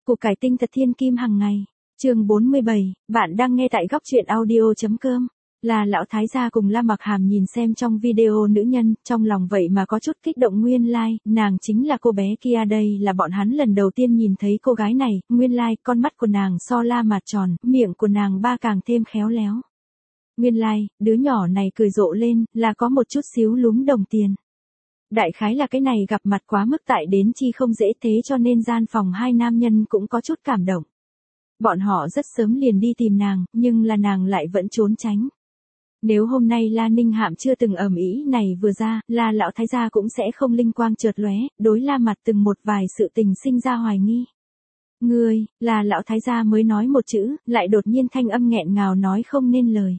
Củ cải tinh thật thiên kim hàng ngày. Chương 47, bạn đang nghe tại góc truyện audio.com. Là lão thái gia cùng La Mặc Hàm nhìn xem trong video nữ nhân, trong lòng vậy mà có chút kích động. Nguyên lai, nàng chính là cô bé kia. Đây là bọn hắn lần đầu tiên nhìn thấy cô gái này. Nguyên lai, con mắt của nàng so La Mạt tròn, miệng của nàng ba càng thêm khéo léo. Nguyên lai, đứa nhỏ này cười rộ lên, là có một chút xíu lúm đồng tiền. Đại khái là cái này gặp mặt quá mức tại đến chi không dễ, thế cho nên gian phòng hai nam nhân cũng có chút cảm động. Bọn họ rất sớm liền đi tìm nàng, nhưng là nàng lại vẫn trốn tránh. Nếu hôm nay La Ninh Hạm chưa từng ầm ĩ này vừa ra, La lão thái gia cũng sẽ không linh quang chợt lóe, đối La Mặt từng một vài sự tình sinh ra hoài nghi. Ngươi, La lão thái gia mới nói một chữ, lại đột nhiên thanh âm nghẹn ngào nói không nên lời.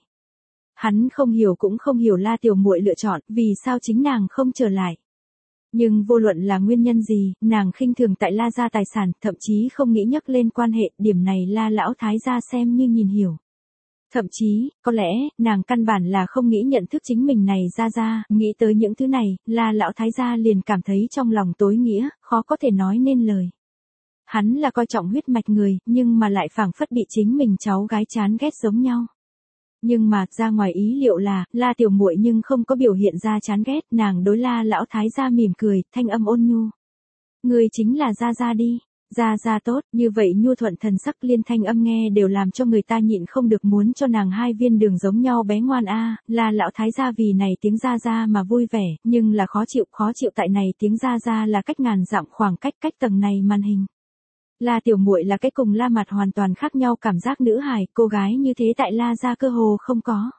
Hắn không hiểu cũng không hiểu La tiểu muội lựa chọn, vì sao chính nàng không trở lại. Nhưng vô luận là nguyên nhân gì, nàng khinh thường tại La gia tài sản, thậm chí không nghĩ nhắc lên quan hệ, điểm này La lão thái gia xem như nhìn hiểu. Thậm chí, có lẽ, nàng căn bản là không nghĩ nhận thức chính mình này ra, nghĩ tới những thứ này, La lão thái gia liền cảm thấy trong lòng tối nghĩa, khó có thể nói nên lời. Hắn là coi trọng huyết mạch người, nhưng mà lại phảng phất bị chính mình cháu gái chán ghét giống nhau. Nhưng mà, ra ngoài ý liệu là, La tiểu muội nhưng không có biểu hiện ra chán ghét, nàng đối La lão thái gia mỉm cười, thanh âm ôn nhu. Người chính là Gia đi. Gia tốt, như vậy nhu thuận thần sắc liên thanh âm nghe đều làm cho người ta nhịn không được muốn cho nàng hai viên đường giống nhau bé ngoan a. La lão thái gia vì này tiếng Gia mà vui vẻ, nhưng là khó chịu tại này tiếng Gia là cách ngàn dặm khoảng cách tầng này màn hình. La tiểu muội là cái cùng La Mặt hoàn toàn khác nhau cảm giác nữ hài, cô gái như thế tại La gia cơ hồ không có.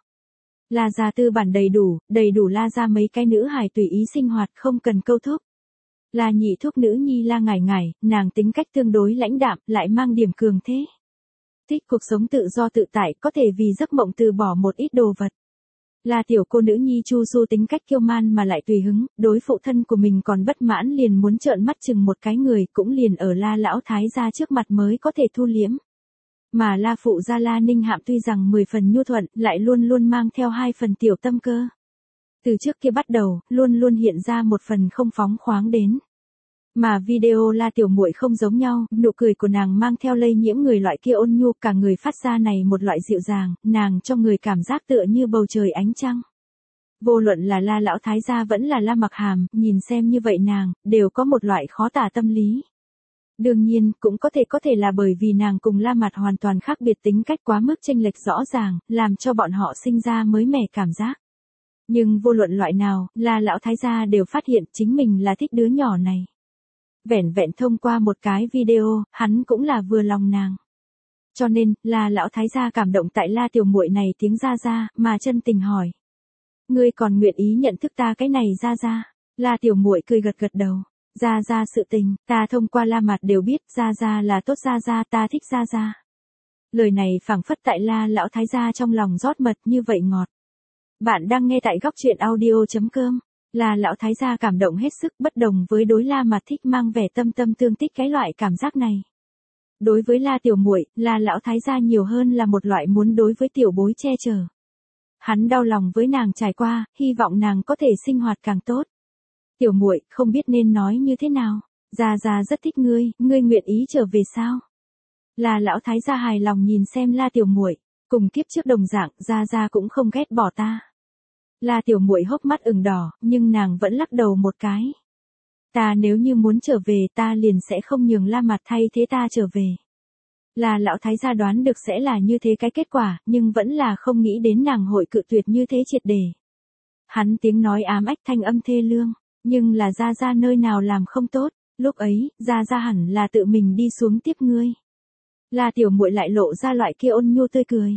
La gia tư bản đầy đủ La gia mấy cái nữ hài tùy ý sinh hoạt không cần câu thúc. La nhị thúc nữ nhi La ngải, nàng tính cách tương đối lãnh đạm, lại mang điểm cường thế. Thích cuộc sống tự do tự tại, có thể vì giấc mộng từ bỏ một ít đồ vật. La tiểu cô nữ nhi Chu Du tính cách kiêu man mà lại tùy hứng, đối phụ thân của mình còn bất mãn liền muốn trợn mắt chừng một cái người, cũng liền ở La lão thái gia trước mặt mới có thể thu liễm. Mà La phụ gia La Ninh Hạm tuy rằng 10 phần nhu thuận, lại luôn luôn mang theo 2 phần tiểu tâm cơ. Từ trước kia bắt đầu, luôn luôn hiện ra một phần không phóng khoáng đến. Mà video La tiểu muội không giống nhau, nụ cười của nàng mang theo lây nhiễm người loại kia ôn nhu, cả người phát ra này một loại dịu dàng, nàng cho người cảm giác tựa như bầu trời ánh trăng. Vô luận là La lão thái gia vẫn là La Mặc Hàm, nhìn xem như vậy nàng, đều có một loại khó tả tâm lý. Đương nhiên, cũng có thể là bởi vì nàng cùng La Mặt hoàn toàn khác biệt tính cách quá mức chênh lệch rõ ràng, làm cho bọn họ sinh ra mới mẻ cảm giác. Nhưng vô luận loại nào, La lão thái gia đều phát hiện chính mình là thích đứa nhỏ này. Vẻn vẹn thông qua một cái video, hắn cũng là vừa lòng nàng. Cho nên, La lão thái gia cảm động tại La tiểu muội này tiếng Gia, mà chân tình hỏi. Ngươi còn nguyện ý nhận thức ta cái này Gia. La tiểu muội cười gật đầu. Gia sự tình, ta thông qua La Mặt đều biết, Gia là tốt Gia, ta thích Gia. Lời này phảng phất tại La lão thái gia trong lòng rót mật như vậy ngọt. Bạn đang nghe tại góc truyện audio.com. La lão thái gia cảm động hết sức, bất đồng với đối La Mặt thích mang vẻ tâm tương tích cái loại cảm giác này. Đối với La tiểu muội, La lão thái gia nhiều hơn là một loại muốn đối với tiểu bối che chở. Hắn đau lòng với nàng trải qua, hy vọng nàng có thể sinh hoạt càng tốt. Tiểu muội, không biết nên nói như thế nào. Gia rất thích ngươi nguyện ý trở về sao? La lão thái gia hài lòng nhìn xem La tiểu muội, cùng kiếp trước đồng dạng, Gia cũng không ghét bỏ ta. La tiểu muội hốc mắt ửng đỏ, nhưng nàng vẫn lắc đầu một cái. Ta nếu như muốn trở về, ta liền sẽ không nhường La Mặt thay thế ta trở về. La lão thái gia đoán được sẽ là như thế cái kết quả, nhưng vẫn là không nghĩ đến nàng hội cự tuyệt như thế triệt để. Hắn tiếng nói ám ách thanh âm thê lương, nhưng là Gia nơi nào làm không tốt, lúc ấy, Gia hẳn là tự mình đi xuống tiếp ngươi. La tiểu muội lại lộ ra loại kia ôn nhu tươi cười.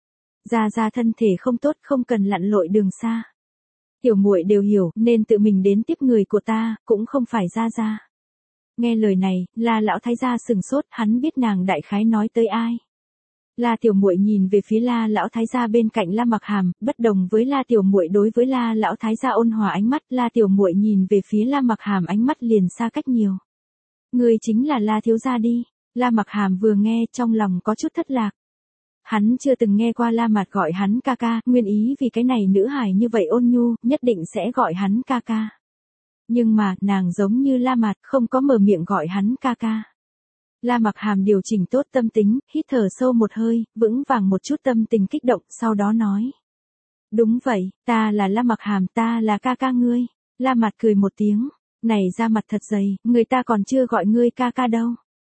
Gia thân thể không tốt, không cần lặn lội đường xa. Tiểu muội đều hiểu, nên tự mình đến tiếp người của ta, cũng không phải Gia. Nghe lời này, La lão thái gia sừng sốt, hắn biết nàng đại khái nói tới ai. La tiểu muội nhìn về phía La lão thái gia bên cạnh La Mặc Hàm, bất đồng với La tiểu muội đối với La lão thái gia ôn hòa ánh mắt, La tiểu muội nhìn về phía La Mặc Hàm ánh mắt liền xa cách nhiều. Người chính là La thiếu gia đi. La Mặc Hàm vừa nghe trong lòng có chút thất lạc. Hắn chưa từng nghe qua La Mặt gọi hắn ca, nguyên ý vì cái này nữ hài như vậy ôn nhu, nhất định sẽ gọi hắn ca. Nhưng mà, nàng giống như La Mặt không có mở miệng gọi hắn ca. La Mặc Hàm điều chỉnh tốt tâm tính, hít thở sâu một hơi, vững vàng một chút tâm tình kích động, sau đó nói. Đúng vậy, ta là La Mặc Hàm, ta là ca ca ngươi. La Mặt cười một tiếng, này ra mặt thật dày, người ta còn chưa gọi ngươi ca ca đâu.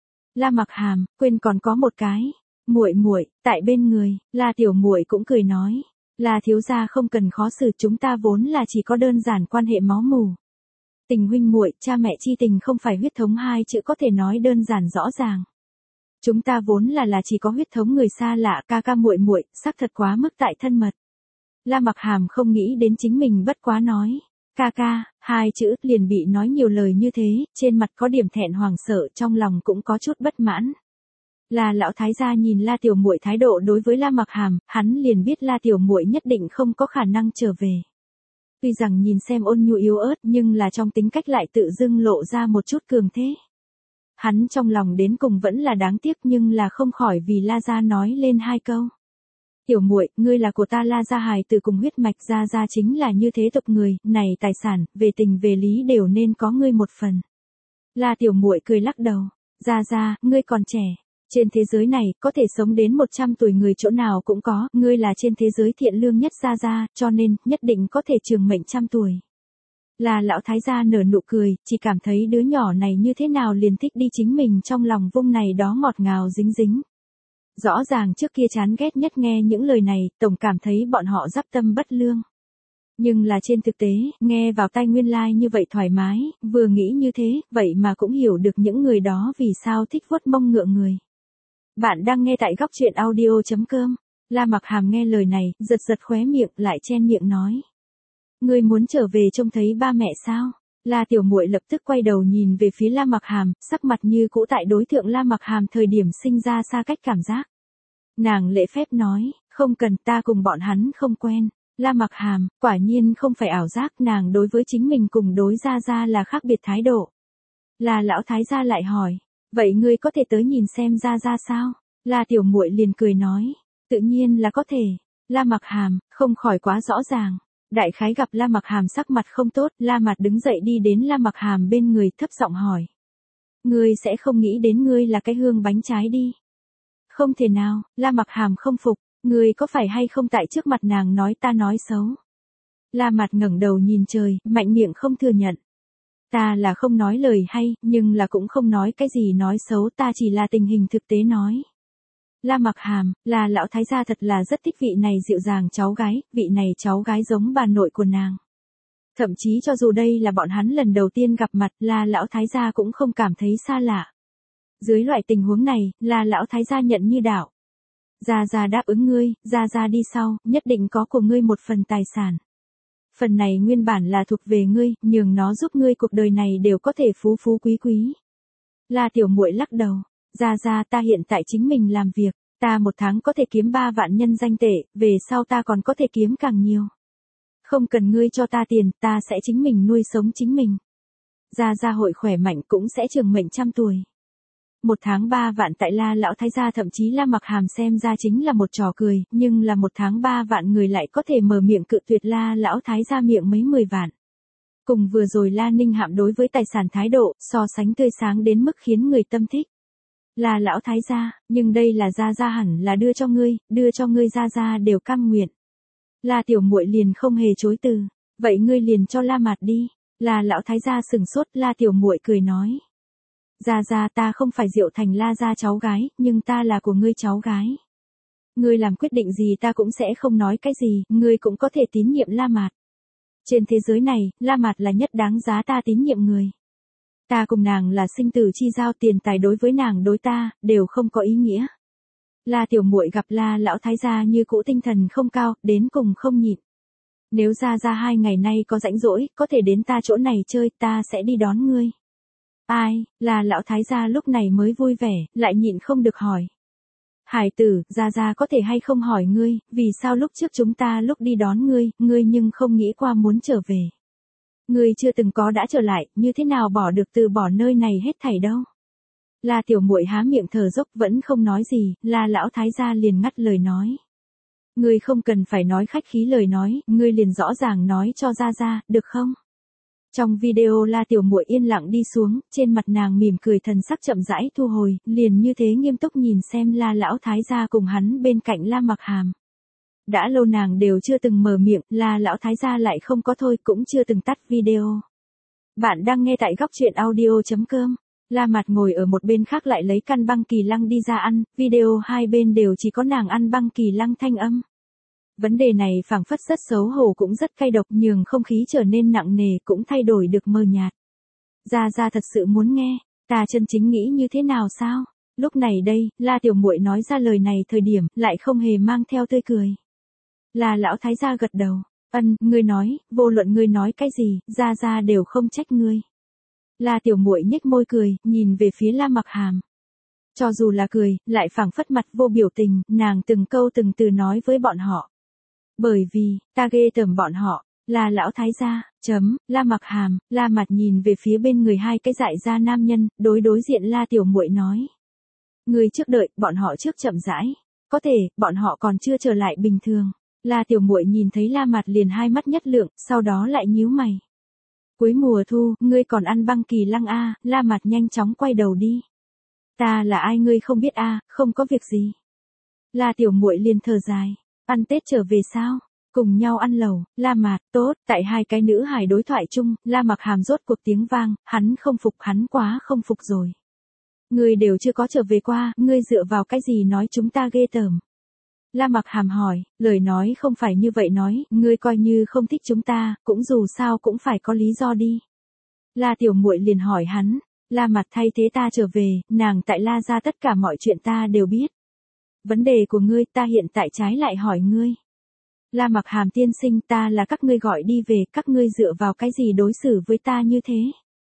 La Mặc Hàm, quên còn có một cái, muội muội, tại bên người, La tiểu muội cũng cười nói, La thiếu gia không cần khó xử, chúng ta vốn là chỉ có đơn giản quan hệ máu mủ. Tình huynh muội, cha mẹ chi tình không phải huyết thống hai chữ có thể nói đơn giản rõ ràng. Chúng ta vốn là chỉ có huyết thống người xa lạ, ca ca muội muội, xác thật quá mức tại thân mật. La Mặc Hàm không nghĩ đến chính mình bất quá nói, ca ca, hai chữ liền bị nói nhiều lời như thế, trên mặt có điểm thẹn hoàng sợ, trong lòng cũng có chút bất mãn. La lão thái gia nhìn La tiểu muội thái độ đối với La Mặc Hàm, hắn liền biết La tiểu muội nhất định không có khả năng trở về. Tuy rằng nhìn xem ôn nhu yếu ớt, nhưng là trong tính cách lại tự dưng lộ ra một chút cường thế. Hắn trong lòng đến cùng vẫn là đáng tiếc, nhưng là không khỏi vì La gia nói lên hai câu. Tiểu muội, ngươi là của ta La gia hài từ cùng huyết mạch, gia gia chính là như thế tộc người, này tài sản, về tình về lý đều nên có ngươi một phần. La tiểu muội cười lắc đầu, gia gia, ngươi còn trẻ. Trên thế giới này, có thể sống đến 100 tuổi người chỗ nào cũng có, ngươi là trên thế giới thiện lương nhất gia gia, cho nên, nhất định có thể trường mệnh 100 tuổi. Là lão thái gia nở nụ cười, chỉ cảm thấy đứa nhỏ này như thế nào liền thích đi chính mình trong lòng vung này đó ngọt ngào dính dính. Rõ ràng trước kia chán ghét nhất nghe những lời này, tổng cảm thấy bọn họ giáp tâm bất lương. Nhưng là trên thực tế, nghe vào tai nguyên lai như vậy thoải mái, vừa nghĩ như thế, vậy mà cũng hiểu được những người đó vì sao thích vuốt mông ngựa người. Bạn đang nghe tại góc truyện audio.com. La Mặc Hàm nghe lời này, giật giật khóe miệng, lại chen miệng nói. Ngươi muốn trở về trông thấy ba mẹ sao? La tiểu muội lập tức quay đầu nhìn về phía La Mặc Hàm, sắc mặt như cũ tại đối tượng La Mặc Hàm thời điểm sinh ra xa cách cảm giác. Nàng lễ phép nói, không cần, ta cùng bọn hắn không quen. La Mặc Hàm, quả nhiên không phải ảo giác, nàng đối với chính mình cùng đối gia gia là khác biệt thái độ. La lão thái gia lại hỏi. Vậy ngươi có thể tới nhìn xem gia gia sao? La tiểu muội liền cười nói, tự nhiên là có thể. La Mặc Hàm, không khỏi quá rõ ràng. Đại khái gặp La Mặc Hàm sắc mặt không tốt, La Mặt đứng dậy đi đến La Mặc Hàm bên người, thấp giọng hỏi. Ngươi sẽ không nghĩ đến ngươi là cái hương bánh trái đi. Không thể nào, La Mặc Hàm không phục, ngươi có phải hay không tại trước mặt nàng nói ta nói xấu? La Mặt ngẩng đầu nhìn trời, mạnh miệng không thừa nhận. Ta là không nói lời hay, nhưng là cũng không nói cái gì nói xấu, ta chỉ là tình hình thực tế nói. La Mặc Hàm, là lão thái gia thật là rất thích vị này dịu dàng cháu gái, vị này cháu gái giống bà nội của nàng. Thậm chí cho dù đây là bọn hắn lần đầu tiên gặp mặt, là lão thái gia cũng không cảm thấy xa lạ. Dưới loại tình huống này, là lão thái gia nhận như đạo. Gia gia đáp ứng ngươi, gia gia đi sau, nhất định có của ngươi một phần tài sản. Phần này nguyên bản là thuộc về ngươi, nhường nó giúp ngươi cuộc đời này đều có thể phú phú quý quý. La tiểu muội lắc đầu, gia gia, ta hiện tại chính mình làm việc, ta một tháng có thể kiếm 3 vạn nhân danh tệ, về sau ta còn có thể kiếm càng nhiều. Không cần ngươi cho ta tiền, ta sẽ chính mình nuôi sống chính mình. Gia gia hội khỏe mạnh cũng sẽ trường mệnh 100 tuổi. 1 tháng 3 vạn tại La lão thái gia, thậm chí La Mặc Hàm xem ra chính là một trò cười, nhưng là 1 tháng 3 vạn người lại có thể mở miệng cự tuyệt La lão thái gia miệng mấy 10 vạn. Cùng vừa rồi La Ninh Hạm đối với tài sản thái độ, so sánh tươi sáng đến mức khiến người tâm thích. La lão thái gia, nhưng đây là gia gia hẳn là đưa cho ngươi gia gia đều cam nguyện. La tiểu muội liền không hề chối từ, vậy ngươi liền cho La Mạt đi. La lão thái gia sừng sốt, La tiểu muội cười nói. Gia gia, ta không phải Diệu Thành La gia cháu gái, nhưng ta là của ngươi cháu gái. Ngươi làm quyết định gì ta cũng sẽ không nói cái gì, ngươi cũng có thể tín nhiệm La Mạt. Trên thế giới này, La Mạt là nhất đáng giá ta tín nhiệm người. Ta cùng nàng là sinh tử chi giao, tiền tài đối với nàng đối ta, đều không có ý nghĩa. La tiểu muội gặp La lão thái gia như cũ tinh thần không cao, đến cùng không nhịn. Nếu gia gia 2 ngày nay có rảnh rỗi, có thể đến ta chỗ này chơi, ta sẽ đi đón ngươi. Ai, là lão thái gia lúc này mới vui vẻ, lại nhịn không được hỏi. Hải tử, gia gia có thể hay không hỏi ngươi, vì sao lúc trước chúng ta lúc đi đón ngươi nhưng không nghĩ qua muốn trở về. Ngươi chưa từng có đã trở lại, như thế nào bỏ được từ bỏ nơi này hết thảy đâu. La tiểu muội há miệng thở dốc vẫn không nói gì, La lão thái gia liền ngắt lời nói. Ngươi không cần phải nói khách khí lời nói, ngươi liền rõ ràng nói cho gia gia, được không? Trong video La Tiểu Muội yên lặng đi xuống, trên mặt nàng mỉm cười thần sắc chậm rãi thu hồi, liền như thế nghiêm túc nhìn xem La lão thái gia cùng hắn bên cạnh La Mặc Hàm. Đã lâu nàng đều chưa từng mở miệng, La lão thái gia lại không có thôi cũng chưa từng tắt video. Bạn đang nghe tại góc truyện audio.com. La Mạt ngồi ở một bên khác lại lấy căn băng kỳ lăng đi ra ăn, video hai bên đều chỉ có nàng ăn băng kỳ lăng thanh âm. Vấn đề này phảng phất rất xấu hổ cũng rất cay độc, nhường không khí trở nên nặng nề cũng thay đổi được mờ nhạt. Gia Gia thật sự muốn nghe, ta chân chính nghĩ như thế nào sao? Lúc này đây, La Tiểu Muội nói ra lời này thời điểm, lại không hề mang theo tươi cười. La lão thái gia gật đầu, ngươi nói, vô luận ngươi nói cái gì, Gia Gia đều không trách ngươi. La Tiểu Muội nhếch môi cười, nhìn về phía La Mặc Hàm. Cho dù là cười, lại phảng phất mặt vô biểu tình, nàng từng câu từng từ nói với bọn họ. Bởi vì, ta ghê tởm bọn họ, là lão thái gia, La Mặc Hàm, La Mạt nhìn về phía bên người hai cái dại ra nam nhân, đối diện La Tiểu Muội nói. Người trước đợi, bọn họ trước chậm rãi. Có thể, bọn họ còn chưa trở lại bình thường. La Tiểu Muội nhìn thấy La Mạt liền hai mắt nhất lượng, sau đó lại nhíu mày. Cuối mùa thu, ngươi còn ăn băng kỳ lăng a? La Mạt nhanh chóng quay đầu đi. Ta là ai ngươi không biết a? Không có việc gì. La Tiểu Muội liền thở dài. Ăn Tết trở về sao? Cùng nhau ăn lẩu, La Mạt, tốt, tại hai cái nữ hài đối thoại chung, La Mặc Hàm rốt cuộc tiếng vang, hắn không phục, hắn quá không phục rồi. Ngươi đều chưa có trở về qua, ngươi dựa vào cái gì nói chúng ta ghê tởm? La Mặc Hàm hỏi, lời nói không phải như vậy nói, ngươi coi như không thích chúng ta, cũng dù sao cũng phải có lý do đi. La Tiểu Muội liền hỏi hắn, La Mạt thay thế ta trở về, nàng tại La gia tất cả mọi chuyện ta đều biết. Vấn đề của ngươi ta hiện tại trái lại hỏi ngươi. La Mặc Hàm tiên sinh, ta là các ngươi gọi đi về, các ngươi dựa vào cái gì đối xử với ta như thế?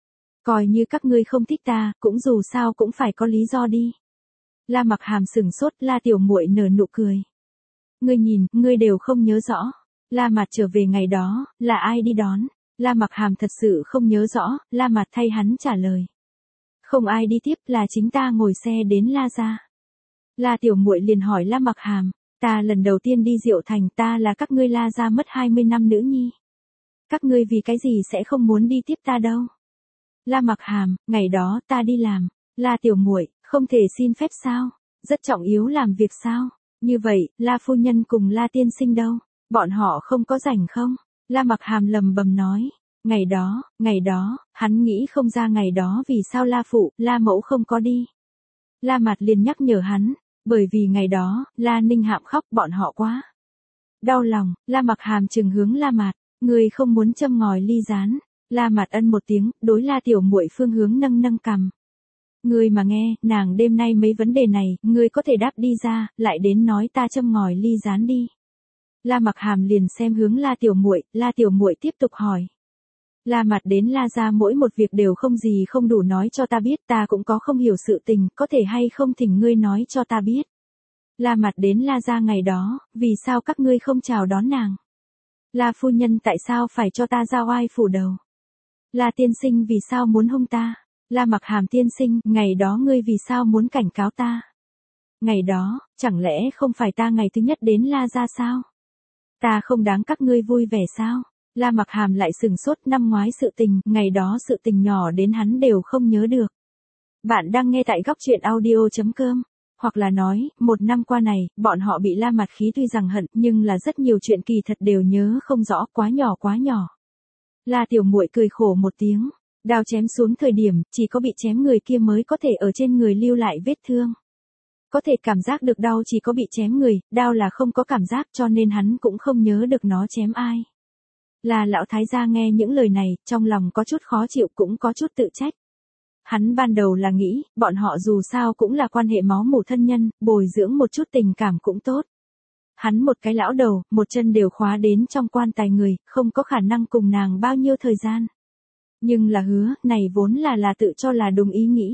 Coi như các ngươi không thích ta, cũng dù sao cũng phải có lý do đi. La Mặc Hàm sửng sốt, La Tiểu Muội nở nụ cười. Ngươi nhìn, ngươi đều không nhớ rõ. La Mạt trở về ngày đó, là ai đi đón? La Mặc Hàm thật sự không nhớ rõ, La Mạt thay hắn trả lời. Không ai đi tiếp, là chính ta ngồi xe đến La gia. La Tiểu Muội liền hỏi La Mặc Hàm, ta lần đầu tiên đi Diệu Thành, ta là các ngươi La gia mất 20 năm nữ nhi. Các ngươi vì cái gì sẽ không muốn đi tiếp ta đâu? La Mặc Hàm, ngày đó ta đi làm. La Tiểu Muội, không thể xin phép sao? Rất trọng yếu làm việc sao? Như vậy, La phu nhân cùng La tiên sinh đâu? Bọn họ không có rảnh không? La Mặc Hàm lầm bầm nói. Ngày đó, hắn nghĩ không ra ngày đó vì sao La phụ, La mẫu không có đi. La Mạt liền nhắc nhở hắn, bởi vì ngày đó, La Ninh Hạm khóc, bọn họ quá đau lòng. La Mặc Hàm trừng hướng La Mạt, người không muốn châm ngòi ly rán. La Mạt ân một tiếng, đối La Tiểu Muội phương hướng nâng cằm. Ngươi mà nghe, nàng đêm nay mấy vấn đề này, ngươi có thể đáp đi ra, lại đến nói ta châm ngòi ly rán đi. La Mặc Hàm liền xem hướng La Tiểu Muội tiếp tục hỏi. La Mạt đến La gia mỗi một việc đều không gì không đủ nói cho ta biết, ta cũng có không hiểu sự tình, có thể hay không thỉnh ngươi nói cho ta biết. La Mạt đến La gia ngày đó, vì sao các ngươi không chào đón nàng? La phu nhân tại sao phải cho ta ra oai phủ đầu? La tiên sinh vì sao muốn hung ta? La Mặc Hàm tiên sinh, ngày đó ngươi vì sao muốn cảnh cáo ta? Ngày đó, chẳng lẽ không phải ta ngày thứ nhất đến La gia sao? Ta không đáng các ngươi vui vẻ sao? La Mặc Hàm lại sừng sốt, năm ngoái sự tình, ngày đó sự tình nhỏ đến hắn đều không nhớ được. Bạn đang nghe tại góc truyện audio.com. Hoặc là nói, một năm qua này, bọn họ bị La Mạt khí tuy rằng hận, nhưng là rất nhiều chuyện kỳ thật đều nhớ không rõ, quá nhỏ. La Tiểu Muội cười khổ một tiếng, đao chém xuống thời điểm, chỉ có bị chém người kia mới có thể ở trên người lưu lại vết thương. Có thể cảm giác được đau chỉ có bị chém người, đau là không có cảm giác cho nên hắn cũng không nhớ được nó chém ai. La lão thái gia nghe những lời này, trong lòng có chút khó chịu cũng có chút tự trách. Hắn ban đầu là nghĩ, bọn họ dù sao cũng là quan hệ máu mủ thân nhân, bồi dưỡng một chút tình cảm cũng tốt. Hắn một cái lão đầu, một chân đều khóa đến trong quan tài người, không có khả năng cùng nàng bao nhiêu thời gian. Nhưng là hứa, này vốn là tự cho là đúng ý nghĩ.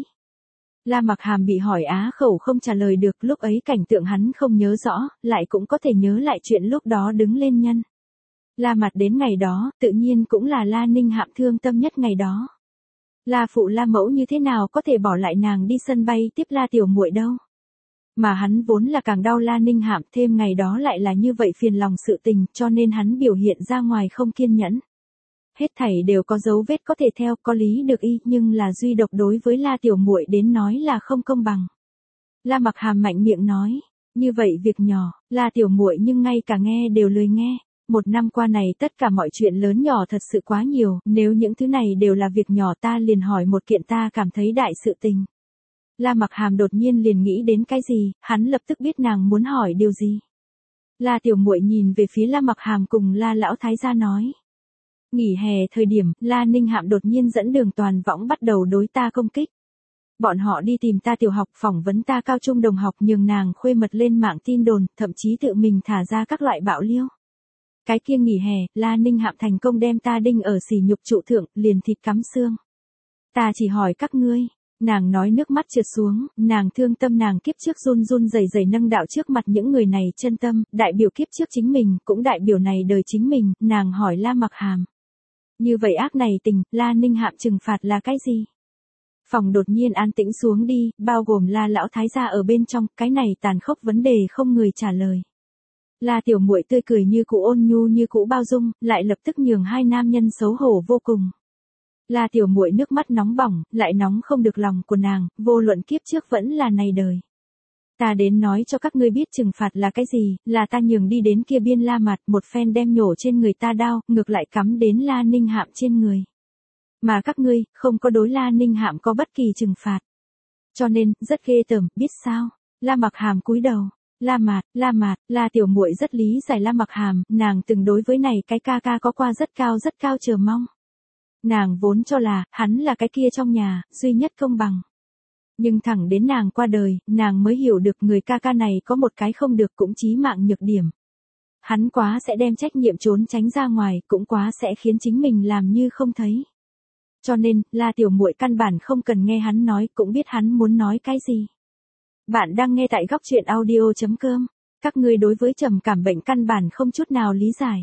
La Mặc Hàm bị hỏi á khẩu không trả lời được, lúc ấy cảnh tượng hắn không nhớ rõ, lại cũng có thể nhớ lại chuyện lúc đó đứng lên nhân. La Mạt đến ngày đó, tự nhiên cũng là La Ninh Hạm thương tâm nhất ngày đó. La phụ La mẫu như thế nào có thể bỏ lại nàng đi sân bay tiếp La Tiểu Muội đâu. Mà hắn vốn là càng đau La Ninh Hạm, thêm ngày đó lại là như vậy phiền lòng sự tình, cho nên hắn biểu hiện ra ngoài không kiên nhẫn. Hết thảy đều có dấu vết có thể theo, có lý được y, nhưng là duy độc đối với La Tiểu Muội đến nói là không công bằng. La Mặc Hàm mạnh miệng nói, như vậy việc nhỏ, La Tiểu Muội nhưng ngay cả nghe đều lười nghe. Một năm qua này tất cả mọi chuyện lớn nhỏ thật sự quá nhiều, nếu những thứ này đều là việc nhỏ ta liền hỏi một kiện ta cảm thấy đại sự tình. La Mặc Hàm đột nhiên liền nghĩ đến cái gì, hắn lập tức biết nàng muốn hỏi điều gì. La Tiểu Muội nhìn về phía La Mặc Hàm cùng La Lão Thái gia nói. Nghỉ hè thời điểm, La Ninh Hạm đột nhiên dẫn Đường Toàn Võng bắt đầu đối ta công kích. Bọn họ đi tìm ta tiểu học, phỏng vấn ta cao trung đồng học, nhường nàng khuê mật lên mạng tin đồn, thậm chí tự mình thả ra các loại bạo liêu. Cái kia nghỉ hè, La Ninh Hạm thành công đem ta đinh ở sỉ nhục trụ thượng, liền thịt cắm xương. Ta chỉ hỏi các ngươi. Nàng nói nước mắt trượt xuống, nàng thương tâm, nàng kiếp trước run run rẩy rẩy nâng đạo trước mặt những người này chân tâm, đại biểu kiếp trước chính mình, cũng đại biểu này đời chính mình, nàng hỏi La Mặc Hàm. Như vậy ác này tình, La Ninh Hạm trừng phạt là cái gì? Phòng đột nhiên an tĩnh xuống đi, bao gồm La Lão Thái gia ở bên trong, cái này tàn khốc vấn đề không người trả lời. La Tiểu Muội tươi cười như cũ ôn nhu như cũ bao dung, lại lập tức nhường hai nam nhân xấu hổ vô cùng. La Tiểu Muội nước mắt nóng bỏng, lại nóng không được lòng của nàng, vô luận kiếp trước vẫn là này đời. Ta đến nói cho các ngươi biết trừng phạt là cái gì, là ta nhường đi đến kia biên La Mạt, một phen đem nhổ trên người ta đao, ngược lại cắm đến La Ninh Hạm trên người. Mà các ngươi, không có đối La Ninh Hạm có bất kỳ trừng phạt. Cho nên, rất ghê tởm, biết sao? La Mặc Hàm cúi đầu. La Mạt, La Tiểu Muội rất lý giải La Mặc Hàm, nàng từng đối với này cái ca ca có qua rất cao chờ mong. Nàng vốn cho là, hắn là cái kia trong nhà, duy nhất công bằng. Nhưng thẳng đến nàng qua đời, nàng mới hiểu được người ca ca này có một cái không được cũng chí mạng nhược điểm. Hắn quá sẽ đem trách nhiệm trốn tránh ra ngoài, cũng quá sẽ khiến chính mình làm như không thấy. Cho nên, La Tiểu Muội căn bản không cần nghe hắn nói, cũng biết hắn muốn nói cái gì. Bạn đang nghe tại góc truyện audio.com. Các ngươi đối với trầm cảm bệnh căn bản không chút nào lý giải.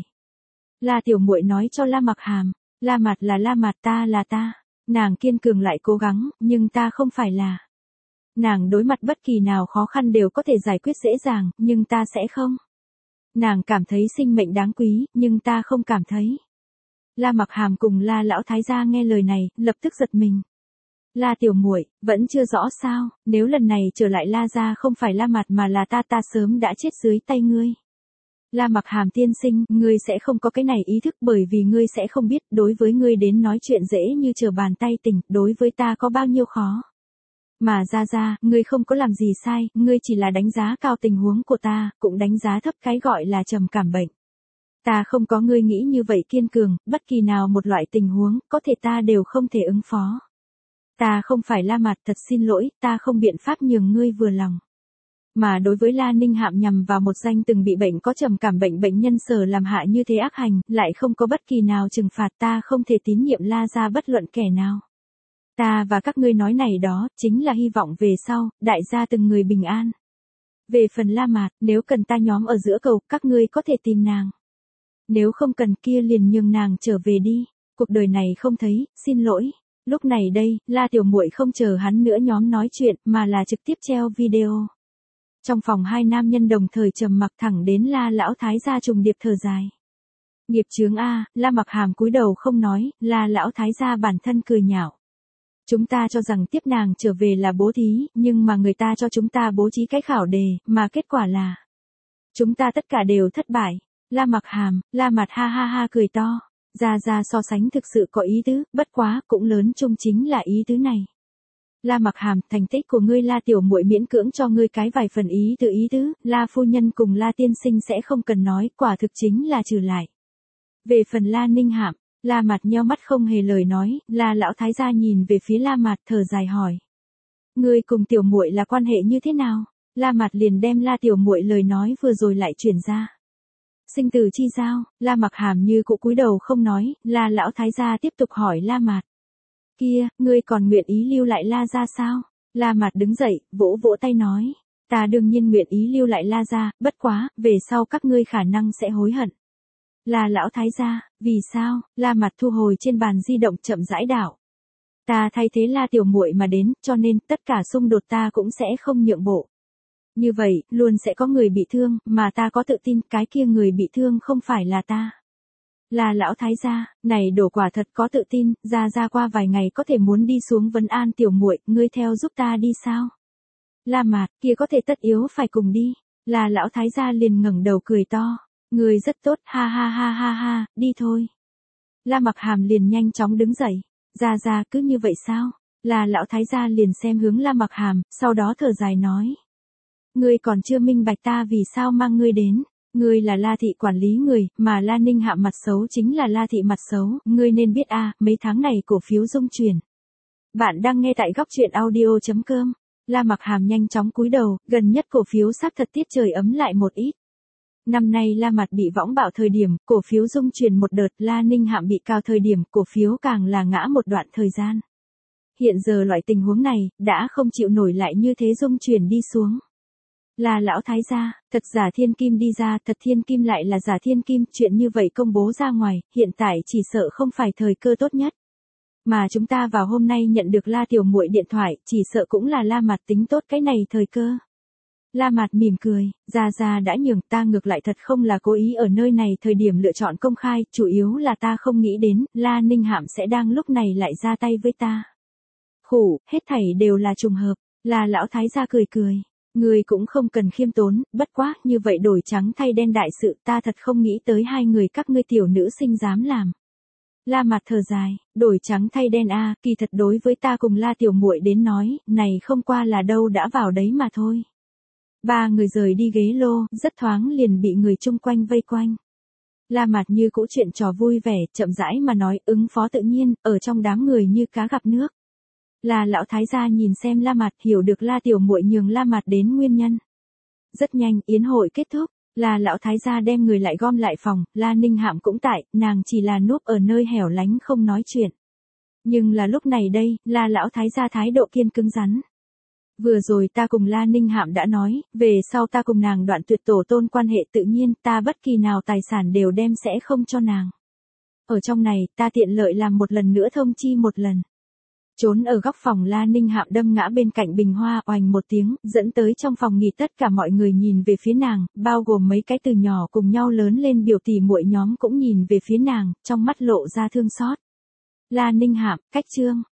La Tiểu Muội nói cho La Mặc Hàm, La Mạt là La Mạt, ta là ta. Nàng kiên cường lại cố gắng, nhưng ta không phải là. Nàng đối mặt bất kỳ nào khó khăn đều có thể giải quyết dễ dàng, nhưng ta sẽ không. Nàng cảm thấy sinh mệnh đáng quý, nhưng ta không cảm thấy. La Mặc Hàm cùng La Lão Thái gia nghe lời này, lập tức giật mình. La Tiểu Muội, vẫn chưa rõ sao, nếu lần này trở lại La gia không phải La Mạt mà là ta sớm đã chết dưới tay ngươi. La Mặc Hàm tiên sinh, ngươi sẽ không có cái này ý thức bởi vì ngươi sẽ không biết, đối với ngươi đến nói chuyện dễ như trở bàn tay tình, đối với ta có bao nhiêu khó. Mà ra, ngươi không có làm gì sai, ngươi chỉ là đánh giá cao tình huống của ta, cũng đánh giá thấp cái gọi là trầm cảm bệnh. Ta không có ngươi nghĩ như vậy kiên cường, bất kỳ nào một loại tình huống, có thể ta đều không thể ứng phó. Ta không phải La Mạt, thật xin lỗi, ta không biện pháp nhường ngươi vừa lòng. Mà đối với La Ninh Hạm nhằm vào một danh từng bị bệnh có trầm cảm bệnh bệnh nhân sở làm hạ như thế ác hành, lại không có bất kỳ nào trừng phạt, ta không thể tín nhiệm La gia bất luận kẻ nào. Ta và các ngươi nói này đó, chính là hy vọng về sau, đại gia từng người bình an. Về phần La Mạt, nếu cần ta nhóm ở giữa cầu, các ngươi có thể tìm nàng. Nếu không cần kia liền nhường nàng trở về đi, cuộc đời này không thấy, xin lỗi. Lúc này đây, La Tiểu Muội không chờ hắn nữa nhóm nói chuyện, mà là trực tiếp treo video. Trong phòng hai nam nhân đồng thời trầm mặc thẳng đến La Lão Thái gia trùng điệp thở dài. Nghiệp chướng a, La Mặc Hàm cúi đầu không nói, La Lão Thái gia bản thân cười nhạo. Chúng ta cho rằng tiếp nàng trở về là bố thí, nhưng mà người ta cho chúng ta bố trí cái khảo đề, mà kết quả là chúng ta tất cả đều thất bại. La Mặc Hàm, La Mạt ha ha ha cười to. Ra so sánh thực sự có ý tứ, bất quá, cũng lớn chung chính là ý tứ này. La Mặc Hàm, thành tích của ngươi La Tiểu Muội miễn cưỡng cho ngươi cái vài phần ý tứ, La phu nhân cùng La tiên sinh sẽ không cần nói, quả thực chính là trừ lại. Về phần La Ninh Hạm, La Mạt nheo mắt không hề lời nói, La Lão Thái gia nhìn về phía La Mạt thở dài hỏi. Ngươi cùng Tiểu Muội là quan hệ như thế nào? La Mạt liền đem La Tiểu Muội lời nói vừa rồi lại chuyển ra. Sinh tử chi giao, La Mặc Hàm như cũ cúi đầu không nói, La Lão Thái gia tiếp tục hỏi La Mạt. Kia, ngươi còn nguyện ý lưu lại La gia sao? La Mạt đứng dậy, vỗ vỗ tay nói. Ta đương nhiên nguyện ý lưu lại La gia, bất quá, về sau các ngươi khả năng sẽ hối hận. La Lão Thái gia, vì sao? La Mạt thu hồi trên bàn di động chậm rãi đảo. Ta thay thế La Tiểu Muội mà đến, cho nên tất cả xung đột ta cũng sẽ không nhượng bộ. Như vậy, luôn sẽ có người bị thương, mà ta có tự tin cái kia người bị thương không phải là ta. Là lão thái gia, này đổ quả thật có tự tin, ra qua vài ngày có thể muốn đi xuống vấn an tiểu muội, ngươi theo giúp ta đi sao? La Mạt, kia có thể tất yếu phải cùng đi. Là lão thái gia liền ngẩng đầu cười to. Ngươi rất tốt, ha ha ha ha ha, đi thôi. La Mặc Hàm liền nhanh chóng đứng dậy. Ra cứ như vậy sao? Là lão thái gia liền xem hướng La Mặc Hàm, sau đó thở dài nói. Ngươi còn chưa minh bạch ta vì sao mang ngươi đến. Ngươi là La thị quản lý người, mà La Ninh Hạm mặt xấu chính là La thị mặt xấu, ngươi nên biết mấy tháng này cổ phiếu rung chuyển. Bạn đang nghe tại góc truyện audio.com. La Mặc Hàm nhanh chóng cúi đầu, gần nhất cổ phiếu xác thật tiết trời ấm lại một ít. Năm nay La Mạt bị võng bạo thời điểm, cổ phiếu rung chuyển một đợt, La Ninh Hạm bị cao thời điểm, cổ phiếu càng là ngã một đoạn thời gian. Hiện giờ loại tình huống này, đã không chịu nổi lại như thế rung chuyển đi xuống. Là lão thái gia, thật giả thiên kim đi ra, thật thiên kim lại là giả thiên kim, chuyện như vậy công bố ra ngoài, hiện tại chỉ sợ không phải thời cơ tốt nhất. Mà chúng ta vào hôm nay nhận được La tiểu muội điện thoại, chỉ sợ cũng là La Mạt tính tốt cái này thời cơ. La Mạt mỉm cười, ra đã nhường, ta ngược lại thật không là cố ý ở nơi này thời điểm lựa chọn công khai, chủ yếu là ta không nghĩ đến, La Ninh Hạm sẽ đang lúc này lại ra tay với ta. Khủ, hết thảy đều là trùng hợp, là lão thái gia cười. Người cũng không cần khiêm tốn, bất quá, như vậy đổi trắng thay đen đại sự, ta thật không nghĩ tới hai người các ngươi tiểu nữ sinh dám làm. La Mạt thở dài, đổi trắng thay đen kỳ thật đối với ta cùng La tiểu muội đến nói, này không qua là đâu đã vào đấy mà thôi. Ba người rời đi ghế lô, rất thoáng liền bị người chung quanh vây quanh. La Mạt như cũ chuyện trò vui vẻ, chậm rãi mà nói, ứng phó tự nhiên, ở trong đám người như cá gặp nước. Là lão thái gia nhìn xem La Mạt, hiểu được La tiểu muội nhường La Mạt đến nguyên nhân. Rất nhanh, yến hội kết thúc, là lão thái gia đem người lại gom lại phòng, La Ninh Hạm cũng tại, nàng chỉ là núp ở nơi hẻo lánh không nói chuyện. Nhưng là lúc này đây, là lão thái gia thái độ kiên cứng rắn. Vừa rồi ta cùng La Ninh Hạm đã nói, về sau ta cùng nàng đoạn tuyệt tổ tôn quan hệ tự nhiên, ta bất kỳ nào tài sản đều đem sẽ không cho nàng. Ở trong này, ta tiện lợi làm một lần nữa thông chi một lần. Trốn ở góc phòng La Ninh Hạm đâm ngã bên cạnh bình hoa, oành một tiếng, dẫn tới trong phòng nghỉ tất cả mọi người nhìn về phía nàng, bao gồm mấy cái từ nhỏ cùng nhau lớn lên biểu tỷ muội nhóm cũng nhìn về phía nàng, trong mắt lộ ra thương xót. La Ninh Hạm, cách chương.